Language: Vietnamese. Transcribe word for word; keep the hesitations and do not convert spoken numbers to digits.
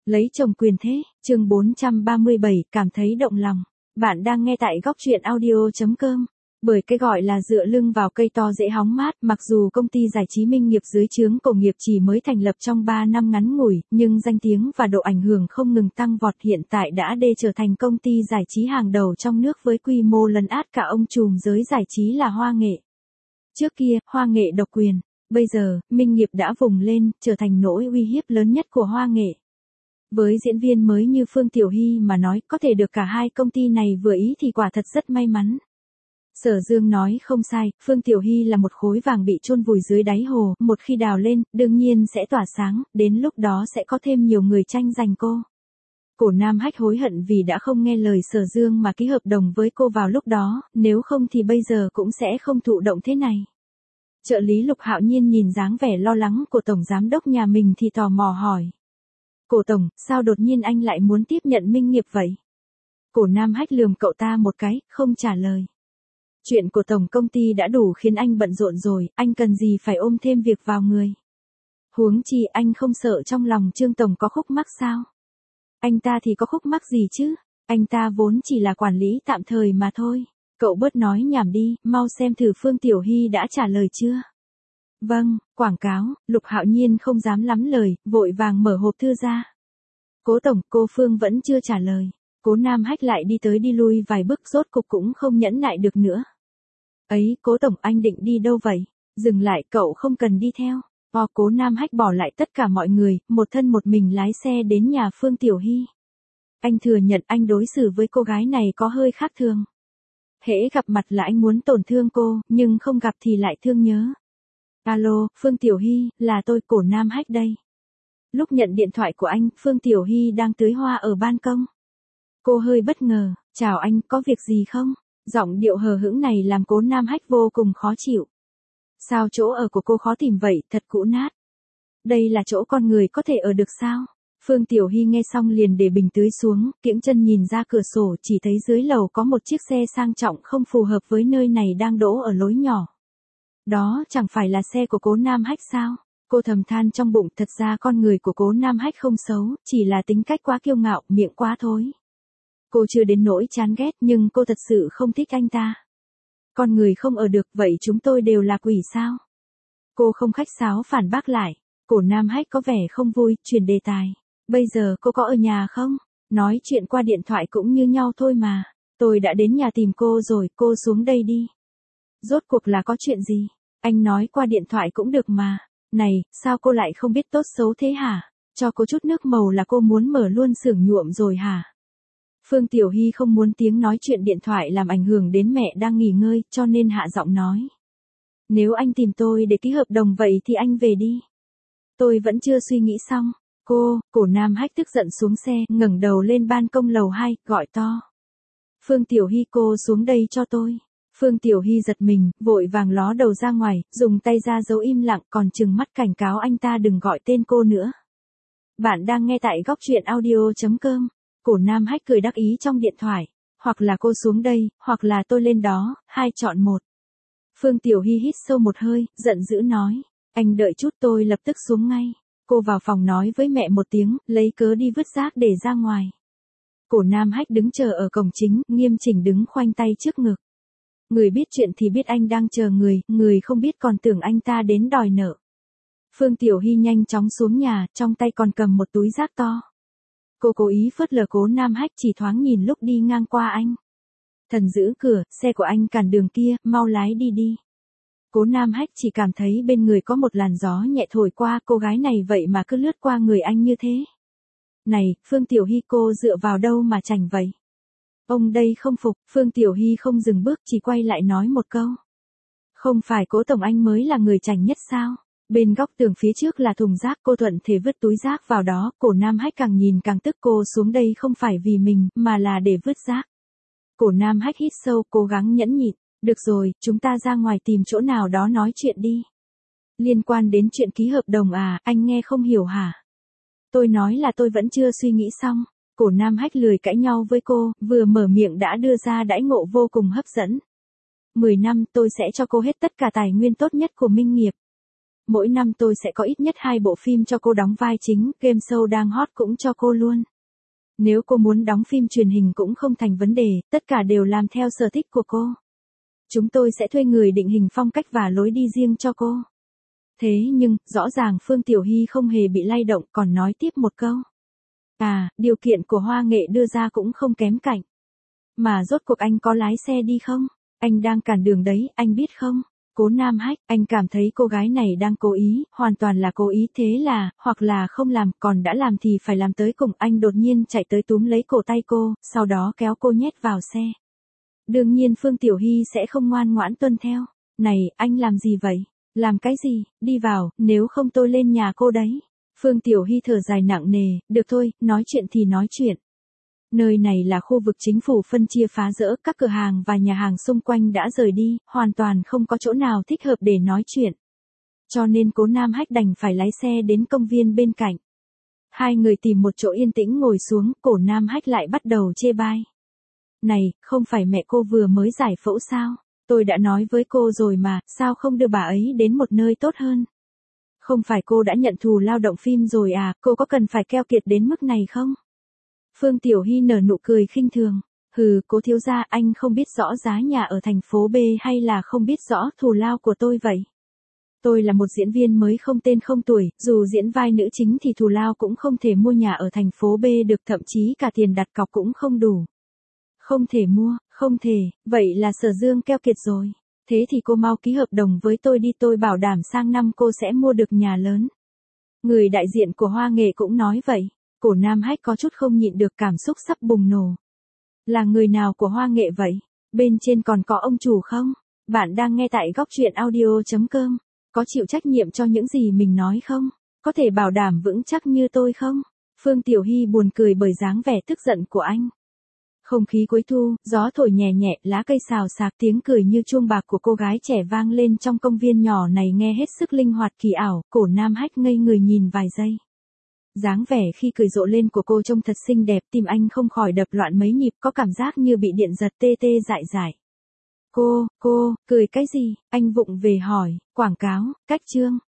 Lấy chồng quyền thế, chương bốn trăm ba mươi bảy, cảm thấy động lòng. Bạn đang nghe tại góc truyện audio chấm com. Bởi cái gọi là dựa lưng vào cây to dễ hóng mát, mặc dù công ty giải trí Minh Nghiệp dưới trướng Cổ Nghiệp chỉ mới thành lập trong ba năm ngắn ngủi, nhưng danh tiếng và độ ảnh hưởng không ngừng tăng vọt, hiện tại đã đê trở thành công ty giải trí hàng đầu trong nước với quy mô lấn át cả ông trùm giới giải trí là Hoa Nghệ. Trước kia, Hoa Nghệ độc quyền. Bây giờ, Minh Nghiệp đã vùng lên, trở thành nỗi uy hiếp lớn nhất của Hoa Nghệ. Với diễn viên mới như Phương Tiểu Hy mà nói, có thể được cả hai công ty này vừa ý thì quả thật rất may mắn. Sở Dương nói không sai, Phương Tiểu Hy là một khối vàng bị chôn vùi dưới đáy hồ, một khi đào lên, đương nhiên sẽ tỏa sáng, đến lúc đó sẽ có thêm nhiều người tranh giành cô. Cổ Nam Hách hối hận vì đã không nghe lời Sở Dương mà ký hợp đồng với cô vào lúc đó, nếu không thì bây giờ cũng sẽ không thụ động thế này. Trợ lý Lục Hạo Nhiên nhìn dáng vẻ lo lắng của tổng giám đốc nhà mình thì tò mò hỏi. Cổ tổng, sao đột nhiên anh lại muốn tiếp nhận Minh Nghiệp vậy? Cổ Nam Hách lườm cậu ta một cái, không trả lời. Chuyện của tổng công ty đã đủ khiến anh bận rộn rồi, anh cần gì phải ôm thêm việc vào người. Huống chi anh không sợ trong lòng Trương tổng có khúc mắc sao? Anh ta thì có khúc mắc gì chứ? Anh ta vốn chỉ là quản lý tạm thời mà thôi. Cậu bớt nói nhảm đi, mau xem thử Phương Tiểu Hy đã trả lời chưa? Vâng, quảng cáo. Lục Hạo Nhiên không dám lắm lời, vội vàng mở hộp thư ra. Cố tổng, cô Phương vẫn chưa trả lời. Cố Nam Hách lại đi tới đi lui vài bước, rốt cục cũng không nhẫn nại được nữa. Ấy, Cố tổng, anh định đi đâu vậy? Dừng lại, cậu không cần đi theo. O, Cố Nam Hách bỏ lại tất cả mọi người, một thân một mình lái xe đến nhà Phương Tiểu Hy. Anh thừa nhận anh đối xử với cô gái này có hơi khác thường. Hễ gặp mặt là anh muốn tổn thương cô, nhưng không gặp thì lại thương nhớ. Alo, Phương Tiểu Hy, là tôi, Cổ Nam Hách đây. Lúc nhận điện thoại của anh, Phương Tiểu Hy đang tưới hoa ở ban công. Cô hơi bất ngờ, chào anh, có việc gì không? Giọng điệu hờ hững này làm Cố Nam Hách vô cùng khó chịu. Sao chỗ ở của cô khó tìm vậy, thật cũ nát. Đây là chỗ con người có thể ở được sao? Phương Tiểu Hy nghe xong liền để bình tưới xuống, kiễng chân nhìn ra cửa sổ, chỉ thấy dưới lầu có một chiếc xe sang trọng không phù hợp với nơi này đang đỗ ở lối nhỏ. Đó chẳng phải là xe của Cố Nam Hách sao? Cô thầm than trong bụng, thật ra con người của Cố Nam Hách không xấu, chỉ là tính cách quá kiêu ngạo, miệng quá thối. Cô chưa đến nỗi chán ghét nhưng cô thật sự không thích anh ta. Con người không ở được, vậy chúng tôi đều là quỷ sao? Cô không khách sáo phản bác lại. Cổ Nam Hách có vẻ không vui, chuyển đề tài. Bây giờ cô có ở nhà không? Nói chuyện qua điện thoại cũng như nhau thôi mà. Tôi đã đến nhà tìm cô rồi, cô xuống đây đi. Rốt cuộc là có chuyện gì? Anh nói qua điện thoại cũng được mà. Này, sao cô lại không biết tốt xấu thế hả? Cho cô chút nước màu là cô muốn mở luôn xưởng nhuộm rồi hả? Phương Tiểu Hy không muốn tiếng nói chuyện điện thoại làm ảnh hưởng đến mẹ đang nghỉ ngơi, cho nên hạ giọng nói. Nếu anh tìm tôi để ký hợp đồng vậy thì anh về đi. Tôi vẫn chưa suy nghĩ xong. Cô, Cổ Nam Hách tức giận xuống xe, ngẩng đầu lên ban công lầu hai, gọi to. Phương Tiểu Hy, cô xuống đây cho tôi. Phương Tiểu Hy giật mình, vội vàng ló đầu ra ngoài, dùng tay ra dấu im lặng, còn trừng mắt cảnh cáo anh ta đừng gọi tên cô nữa. Bạn đang nghe tại góc truyện audio chấm com. Cổ Nam Hách cười đắc ý trong điện thoại. Hoặc là cô xuống đây, hoặc là tôi lên đó, hai chọn một. Phương Tiểu Hy hít sâu một hơi, giận dữ nói. Anh đợi chút, tôi lập tức xuống ngay. Cô vào phòng nói với mẹ một tiếng, lấy cớ đi vứt rác để ra ngoài. Cổ Nam Hách đứng chờ ở cổng chính, nghiêm chỉnh đứng khoanh tay trước ngực. Người biết chuyện thì biết anh đang chờ người, người không biết còn tưởng anh ta đến đòi nợ. Phương Tiểu Hy nhanh chóng xuống nhà, trong tay còn cầm một túi rác to. Cô cố ý phớt lờ Cố Nam Hách, chỉ thoáng nhìn lúc đi ngang qua anh. Thần giữ cửa, xe của anh cản đường kia, mau lái đi đi. Cố Nam Hách chỉ cảm thấy bên người có một làn gió nhẹ thổi qua, cô gái này vậy mà cứ lướt qua người anh như thế. Này, Phương Tiểu Hy, cô dựa vào đâu mà chảnh vậy? Ông đây không phục. Phương Tiểu Hy không dừng bước, chỉ quay lại nói một câu. Không phải Cố tổng anh mới là người chảnh nhất sao? Bên góc tường phía trước là thùng rác, cô thuận thể vứt túi rác vào đó. Cổ Nam Hách càng nhìn càng tức, cô xuống đây không phải vì mình, mà là để vứt rác. Cổ Nam Hách hít sâu, cố gắng nhẫn nhịn. Được rồi, chúng ta ra ngoài tìm chỗ nào đó nói chuyện đi. Liên quan đến chuyện ký hợp đồng à, anh nghe không hiểu hả? Tôi nói là tôi vẫn chưa suy nghĩ xong. Cổ Nam Hách lười cãi nhau với cô, vừa mở miệng đã đưa ra đãi ngộ vô cùng hấp dẫn. Mười năm tôi sẽ cho cô hết tất cả tài nguyên tốt nhất của Minh Nghiệp. mỗi năm tôi sẽ có ít nhất hai bộ phim cho cô đóng vai chính, game show đang hot cũng cho cô luôn. Nếu cô muốn đóng phim truyền hình cũng không thành vấn đề, tất cả đều làm theo sở thích của cô. Chúng tôi sẽ thuê người định hình phong cách và lối đi riêng cho cô. Thế nhưng, rõ ràng Phương Tiểu Hy không hề bị lay động, còn nói tiếp một câu. À, điều kiện của Hoa Nghệ đưa ra cũng không kém cạnh. Mà rốt cuộc anh có lái xe đi không? Anh đang cản đường đấy, anh biết không? Cố Nam Hách, anh cảm thấy cô gái này đang cố ý, hoàn toàn là cố ý, thế là, hoặc là không làm, còn đã làm thì phải làm tới cùng. Anh đột nhiên chạy tới túm lấy cổ tay cô, sau đó kéo cô nhét vào xe. Đương nhiên Phương Tiểu Hy sẽ không ngoan ngoãn tuân theo. Này, anh làm gì vậy? Làm cái gì? Đi vào, nếu không tôi lên nhà cô đấy. Phương Tiểu Hy thở dài nặng nề, được thôi, nói chuyện thì nói chuyện. Nơi này là khu vực chính phủ phân chia phá rỡ, các cửa hàng và nhà hàng xung quanh đã rời đi, hoàn toàn không có chỗ nào thích hợp để nói chuyện. Cho nên Cố Nam Hách đành phải lái xe đến công viên bên cạnh. Hai người tìm một chỗ yên tĩnh ngồi xuống, Cố Nam Hách lại bắt đầu chê bai. Này, không phải mẹ cô vừa mới giải phẫu sao? Tôi đã nói với cô rồi mà, sao không đưa bà ấy đến một nơi tốt hơn? Không phải cô đã nhận thù lao động phim rồi à, cô có cần phải keo kiệt đến mức này không? Phương Tiểu Hy nở nụ cười khinh thường. Hừ, Cố thiếu gia, anh không biết rõ giá nhà ở thành phố B hay là không biết rõ thù lao của tôi vậy? Tôi là một diễn viên mới không tên không tuổi, dù diễn vai nữ chính thì thù lao cũng không thể mua nhà ở thành phố B được, thậm chí cả tiền đặt cọc cũng không đủ. Không thể mua, không thể, vậy là Sở Dương keo kiệt rồi. Thế thì cô mau ký hợp đồng với tôi đi, tôi bảo đảm sang năm cô sẽ mua được nhà lớn. Người đại diện của Hoa Nghệ cũng nói vậy. Cổ Nam Hách có chút không nhịn được, cảm xúc sắp bùng nổ. Là người nào của Hoa Nghệ vậy? Bên trên còn có ông chủ không? Bạn đang nghe tại góc truyện audio chấm com. Có chịu trách nhiệm cho những gì mình nói không? Có thể bảo đảm vững chắc như tôi không? Phương Tiểu Hy buồn cười bởi dáng vẻ tức giận của anh. Không khí cuối thu, gió thổi nhẹ nhẹ, lá cây xào xạc, tiếng cười như chuông bạc của cô gái trẻ vang lên trong công viên nhỏ này nghe hết sức linh hoạt kỳ ảo. Cổ Nam Hách ngây người nhìn vài giây. Dáng vẻ khi cười rộ lên của cô trông thật xinh đẹp, tim anh không khỏi đập loạn mấy nhịp, có cảm giác như bị điện giật tê tê dại dại. Cô, cô, cười cái gì? Anh vụng về hỏi, quảng cáo, cách chương.